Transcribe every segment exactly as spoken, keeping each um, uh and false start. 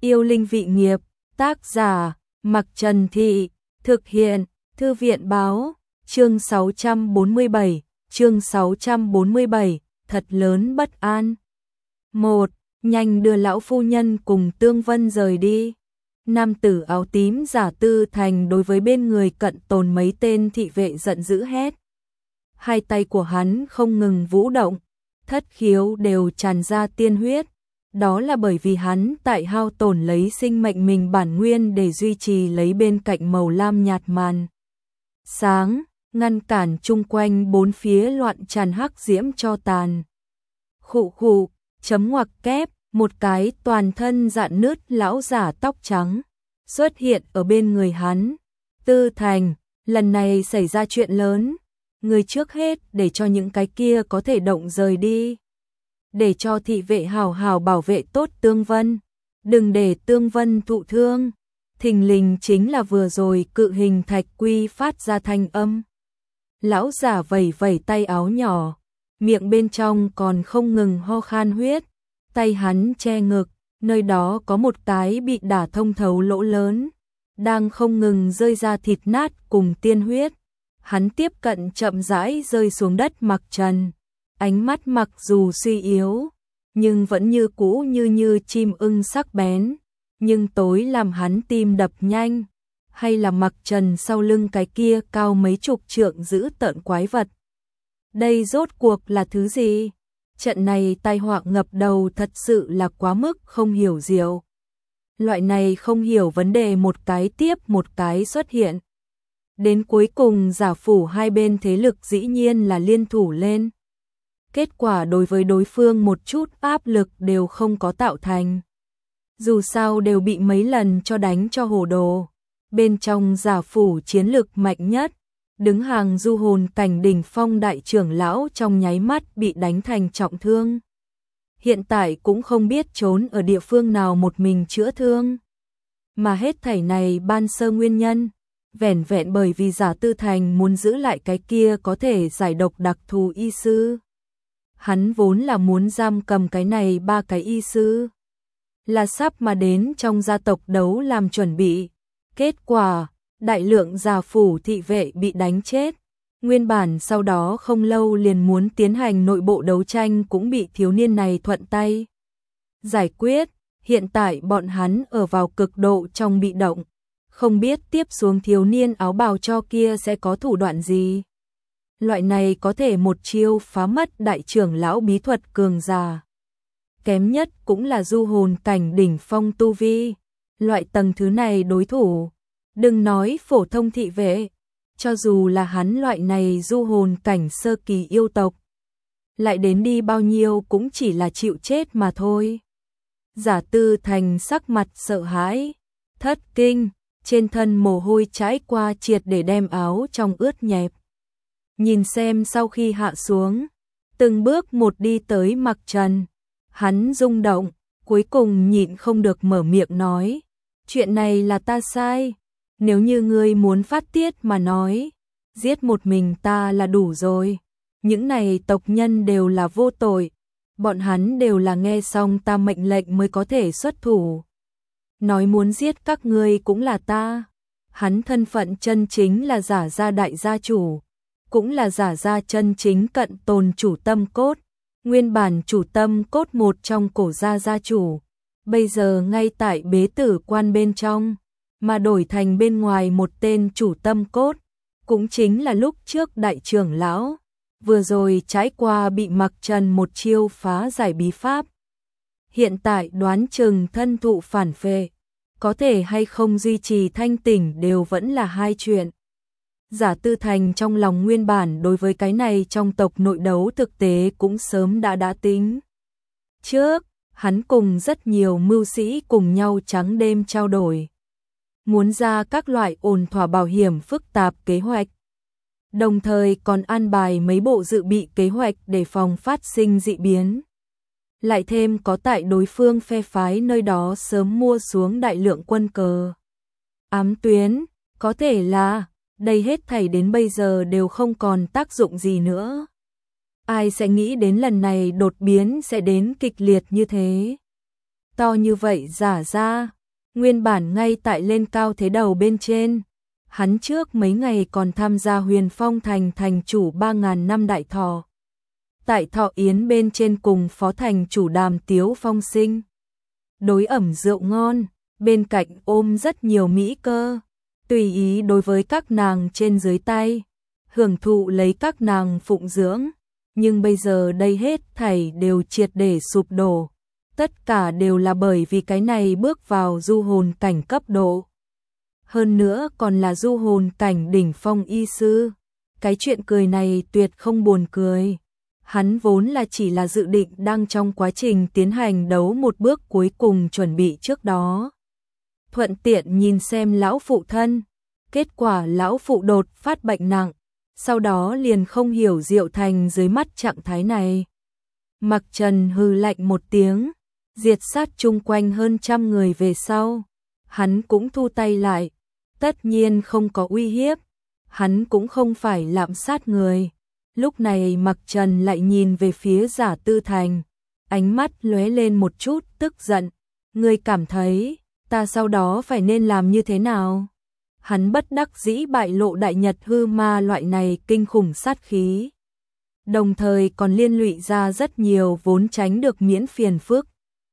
Yêu linh vị nghiệp, tác giả, Mặc Trần Thị, thực hiện, Thư viện báo, chương sáu trăm bốn mươi bảy, chương sáu trăm bốn mươi bảy, thật lớn bất an. một. Nhanh đưa lão phu nhân cùng Tương Vân rời đi. Nam tử áo tím Giả Tư Thành đối với bên người cận tồn mấy tên thị vệ giận dữ hét. Hai tay của hắn không ngừng vũ động, thất khiếu đều tràn ra tiên huyết. Đó là bởi vì hắn tại hao tổn lấy sinh mệnh mình bản nguyên để duy trì lấy bên cạnh màu lam nhạt màn sáng, ngăn cản chung quanh bốn phía loạn tràn hắc diễm cho tàn. Khụ khụ, chấm ngoặc kép, một cái toàn thân rạn nứt lão giả tóc trắng xuất hiện ở bên người hắn. Tư Thành, lần này xảy ra chuyện lớn, người trước hết để cho những cái kia có thể động rời đi. Để cho thị vệ hào hào bảo vệ tốt Tương Vân, đừng để Tương Vân thụ thương. Thình lình chính là vừa rồi cự hình thạch quy phát ra thanh âm. Lão giả vẩy vẩy tay áo nhỏ, miệng bên trong còn không ngừng ho khan huyết. Tay hắn che ngực, nơi đó có một cái bị đả thông thấu lỗ lớn, đang không ngừng rơi ra thịt nát cùng tiên huyết. Hắn tiếp cận chậm rãi rơi xuống đất Mặc Trần. Ánh mắt mặc dù suy yếu, nhưng vẫn như cũ như như chim ưng sắc bén, nhưng tối làm hắn tim đập nhanh. Hay là Mặc Trần sau lưng cái kia cao mấy chục trượng giữ tợn quái vật. Đây rốt cuộc là thứ gì? Trận này tai họa ngập đầu thật sự là quá mức không hiểu diệu. Loại này không hiểu vấn đề một cái tiếp một cái xuất hiện. Đến cuối cùng Giả phủ hai bên thế lực dĩ nhiên là liên thủ lên. Kết quả đối với đối phương một chút áp lực đều không có tạo thành. Dù sao đều bị mấy lần cho đánh cho hồ đồ. Bên trong Giả phủ chiến lực mạnh nhất, đứng hàng du hồn cảnh đỉnh phong đại trưởng lão trong nháy mắt bị đánh thành trọng thương. Hiện tại cũng không biết trốn ở địa phương nào một mình chữa thương. Mà hết thảy này ban sơ nguyên nhân, vẻn vẹn bởi vì Giả Tư Thành muốn giữ lại cái kia có thể giải độc đặc thù y sư. Hắn vốn là muốn giam cầm cái này ba cái y sư, là sắp mà đến trong gia tộc đấu làm chuẩn bị. Kết quả, đại lượng Giả phủ thị vệ bị đánh chết. Nguyên bản sau đó không lâu liền muốn tiến hành nội bộ đấu tranh cũng bị thiếu niên này thuận tay giải quyết. Hiện tại bọn hắn ở vào cực độ trong bị động, không biết tiếp xuống thiếu niên áo bào cho kia sẽ có thủ đoạn gì. Loại này có thể một chiêu phá mất đại trưởng lão bí thuật cường giả. Kém nhất cũng là du hồn cảnh đỉnh phong tu vi. Loại tầng thứ này đối thủ, đừng nói phổ thông thị vệ, cho dù là hắn loại này du hồn cảnh sơ kỳ yêu tộc, lại đến đi bao nhiêu cũng chỉ là chịu chết mà thôi. Giả Tư Thành sắc mặt sợ hãi, thất kinh, trên thân mồ hôi chảy qua triệt để đem áo trong ướt nhẹp. Nhìn xem sau khi hạ xuống, từng bước một đi tới Mặc Trần, hắn rung động, cuối cùng nhịn không được mở miệng nói, chuyện này là ta sai, nếu như ngươi muốn phát tiết mà nói, giết một mình ta là đủ rồi. Những này tộc nhân đều là vô tội, bọn hắn đều là nghe xong ta mệnh lệnh mới có thể xuất thủ. Nói muốn giết các ngươi cũng là ta. Hắn thân phận chân chính là Giả gia đại gia chủ, cũng là Giả gia chân chính cận tồn chủ tâm cốt, nguyên bản chủ tâm cốt một trong cổ gia gia chủ, bây giờ ngay tại bế tử quan bên trong, mà đổi thành bên ngoài một tên chủ tâm cốt, cũng chính là lúc trước đại trưởng lão, vừa rồi trải qua bị Mặc Trần một chiêu phá giải bí pháp. Hiện tại đoán chừng thân thụ phản phệ, có thể hay không duy trì thanh tỉnh đều vẫn là hai chuyện. Giả Tư Thành trong lòng nguyên bản đối với cái này trong tộc nội đấu thực tế cũng sớm đã đã tính. Trước, hắn cùng rất nhiều mưu sĩ cùng nhau trắng đêm trao đổi, muốn ra các loại ổn thỏa bảo hiểm phức tạp kế hoạch. Đồng thời còn an bài mấy bộ dự bị kế hoạch để phòng phát sinh dị biến. Lại thêm có tại đối phương phe phái nơi đó sớm mua xuống đại lượng quân cờ. Ám tuyến, có thể là, đây hết thảy đến bây giờ đều không còn tác dụng gì nữa. Ai sẽ nghĩ đến lần này đột biến sẽ đến kịch liệt như thế. to như vậy giả ra, nguyên bản ngay tại lên cao thế đầu bên trên. Hắn trước mấy ngày còn tham gia Huyền Phong thành thành chủ ba ngàn năm đại thọ. Tại thọ yến bên trên cùng phó thành chủ Đàm Tiếu Phong sinh. Đối ẩm rượu ngon, bên cạnh ôm rất nhiều mỹ cơ, tùy ý đối với các nàng trên dưới tay, hưởng thụ lấy các nàng phụng dưỡng. Nhưng bây giờ đây hết thảy đều triệt để sụp đổ. Tất cả đều là bởi vì cái này bước vào du hồn cảnh cấp độ. Hơn nữa còn là du hồn cảnh đỉnh phong y sư. Cái chuyện cười này tuyệt không buồn cười. Hắn vốn là chỉ là dự định đang trong quá trình tiến hành đấu một bước cuối cùng chuẩn bị trước đó. Thuận tiện nhìn xem lão phụ thân. Kết quả lão phụ đột phát bệnh nặng. Sau đó liền không hiểu Diệu Thành dưới mắt trạng thái này. Mặc Trần hừ lạnh một tiếng, diệt sát chung quanh hơn trăm người về sau. Hắn cũng thu tay lại, tất nhiên không có uy hiếp, hắn cũng không phải lạm sát người. Lúc này Mặc Trần lại nhìn về phía Giả Tư Thành, ánh mắt lóe lên một chút tức giận. Ngươi cảm thấy, ta sau đó phải nên làm như thế nào? Hắn bất đắc dĩ bại lộ đại nhật hư ma loại này kinh khủng sát khí. Đồng thời còn liên lụy ra rất nhiều vốn tránh được miễn phiền phức.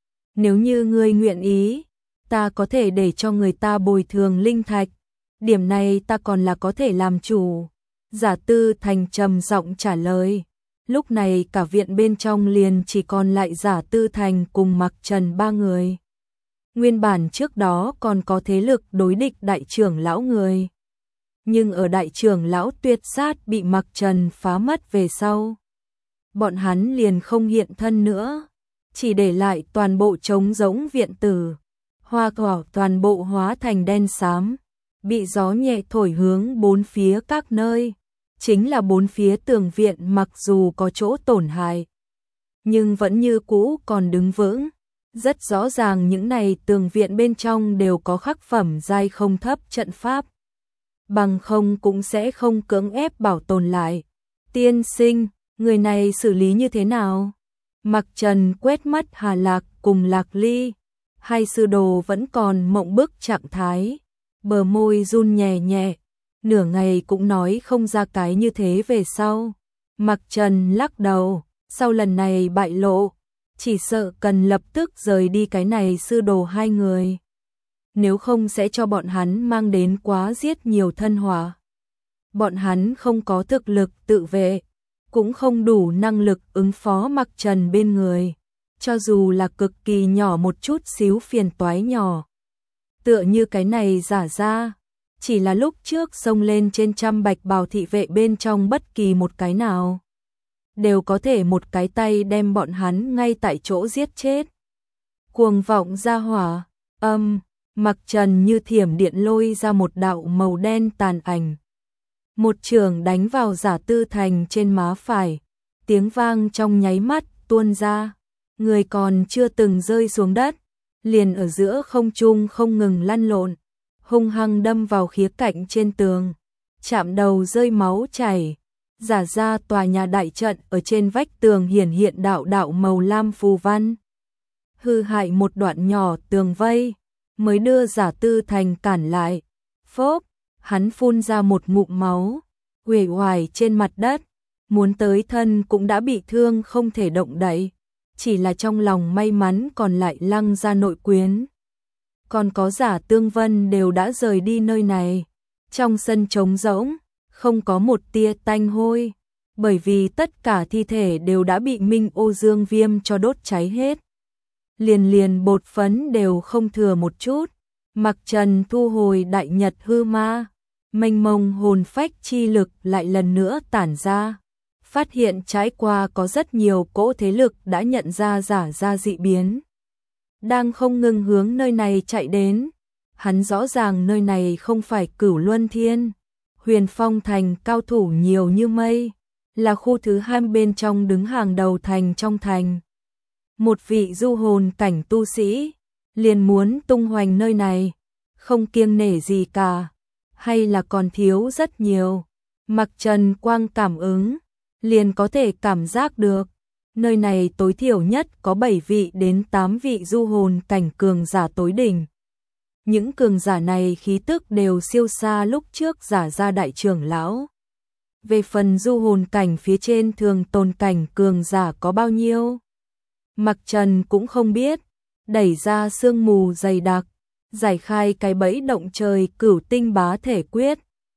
Nếu như ngươi nguyện ý, ta có thể để cho người ta bồi thường linh thạch. Điểm này ta còn là có thể làm chủ. Giả Tư Thành trầm giọng trả lời. Lúc này cả viện bên trong liền chỉ còn lại Giả Tư Thành cùng Mặc Trần ba người. Nguyên bản trước đó còn có thế lực đối địch đại trưởng lão người. Nhưng ở đại trưởng lão tuyệt sát bị Mặc Trần phá mất về sau. Bọn hắn liền không hiện thân nữa. Chỉ để lại toàn bộ trống rỗng viện tử. Hoa cỏ toàn bộ hóa thành đen xám. Bị gió nhẹ thổi hướng bốn phía các nơi. Chính là bốn phía tường viện mặc dù có chỗ tổn hại. Nhưng vẫn như cũ còn đứng vững. Rất rõ ràng những này tường viện bên trong đều có khắc phẩm giai không thấp trận pháp. Bằng không cũng sẽ không cưỡng ép bảo tồn lại. Tiên sinh, người này xử lý như thế nào? Mặc Trần quét mắt Hà Lạc cùng Lạc Ly. Hai sư đồ vẫn còn mộng bức trạng thái. Bờ môi run nhẹ nhẹ. Nửa ngày cũng nói không ra cái như thế về sau. Mặc Trần lắc đầu. Sau lần này bại lộ, chỉ sợ cần lập tức rời đi cái này sư đồ hai người. Nếu không sẽ cho bọn hắn mang đến quá giết nhiều thân họa. Bọn hắn không có thực lực tự vệ, cũng không đủ năng lực ứng phó Mặc Trần bên người. Cho dù là cực kỳ nhỏ một chút xíu phiền toái nhỏ. Tựa như cái này giả ra, chỉ là lúc trước xông lên trên trăm bạch bào thị vệ bên trong bất kỳ một cái nào. Đều có thể một cái tay đem bọn hắn ngay tại chỗ giết chết. Cuồng vọng ra hỏa, âm, Mặc Trần như thiểm điện lôi ra một đạo màu đen tàn ảnh. Một trường đánh vào Giả Tư Thành trên má phải, tiếng vang trong nháy mắt tuôn ra. Người còn chưa từng rơi xuống đất, liền ở giữa không trung không ngừng lăn lộn, hung hăng đâm vào khía cạnh trên tường, chạm đầu rơi máu chảy. Giả ra tòa nhà đại trận ở trên vách tường hiển hiện đạo đạo màu lam phù văn. Hư hại một đoạn nhỏ tường vây, mới đưa Giả Tư Thành cản lại. Phốp, hắn phun ra một ngụm máu, uể oải trên mặt đất, muốn tới thân cũng đã bị thương không thể động đậy. Chỉ là trong lòng may mắn còn lại Lăng gia nội quyến. Còn có Giả Tương Vân đều đã rời đi nơi này. Trong sân trống rỗng, không có một tia tanh hôi, bởi vì tất cả thi thể đều đã bị Minh Ô Dương Viêm cho đốt cháy hết. Liền liền bột phấn đều không thừa một chút. Mặc Trần thu hồi đại nhật hư ma, mênh mông hồn phách chi lực lại lần nữa tản ra. Phát hiện trái qua có rất nhiều cỗ thế lực đã nhận ra giả ra dị biến. Đang không ngừng hướng nơi này chạy đến. Hắn rõ ràng nơi này không phải Cửu Luân Thiên. Huyền Phong thành cao thủ nhiều như mây, là khu thứ hai bên trong đứng hàng đầu thành trong thành. Một vị du hồn cảnh tu sĩ, liền muốn tung hoành nơi này, không kiêng nể gì cả, hay là còn thiếu rất nhiều. Mặc Trần Quang cảm ứng, liền có thể cảm giác được, Nơi này tối thiểu nhất có bảy vị đến tám vị du hồn cảnh cường giả tối đỉnh. Những cường giả này khí tức đều siêu xa lúc trước giả ra đại trưởng lão. Về phần du hồn cảnh phía trên thường tồn cảnh cường giả có bao nhiêu? Mặc Trần cũng không biết, đẩy ra sương mù dày đặc, giải khai cái bẫy động trời cửu tinh bá thể quyết,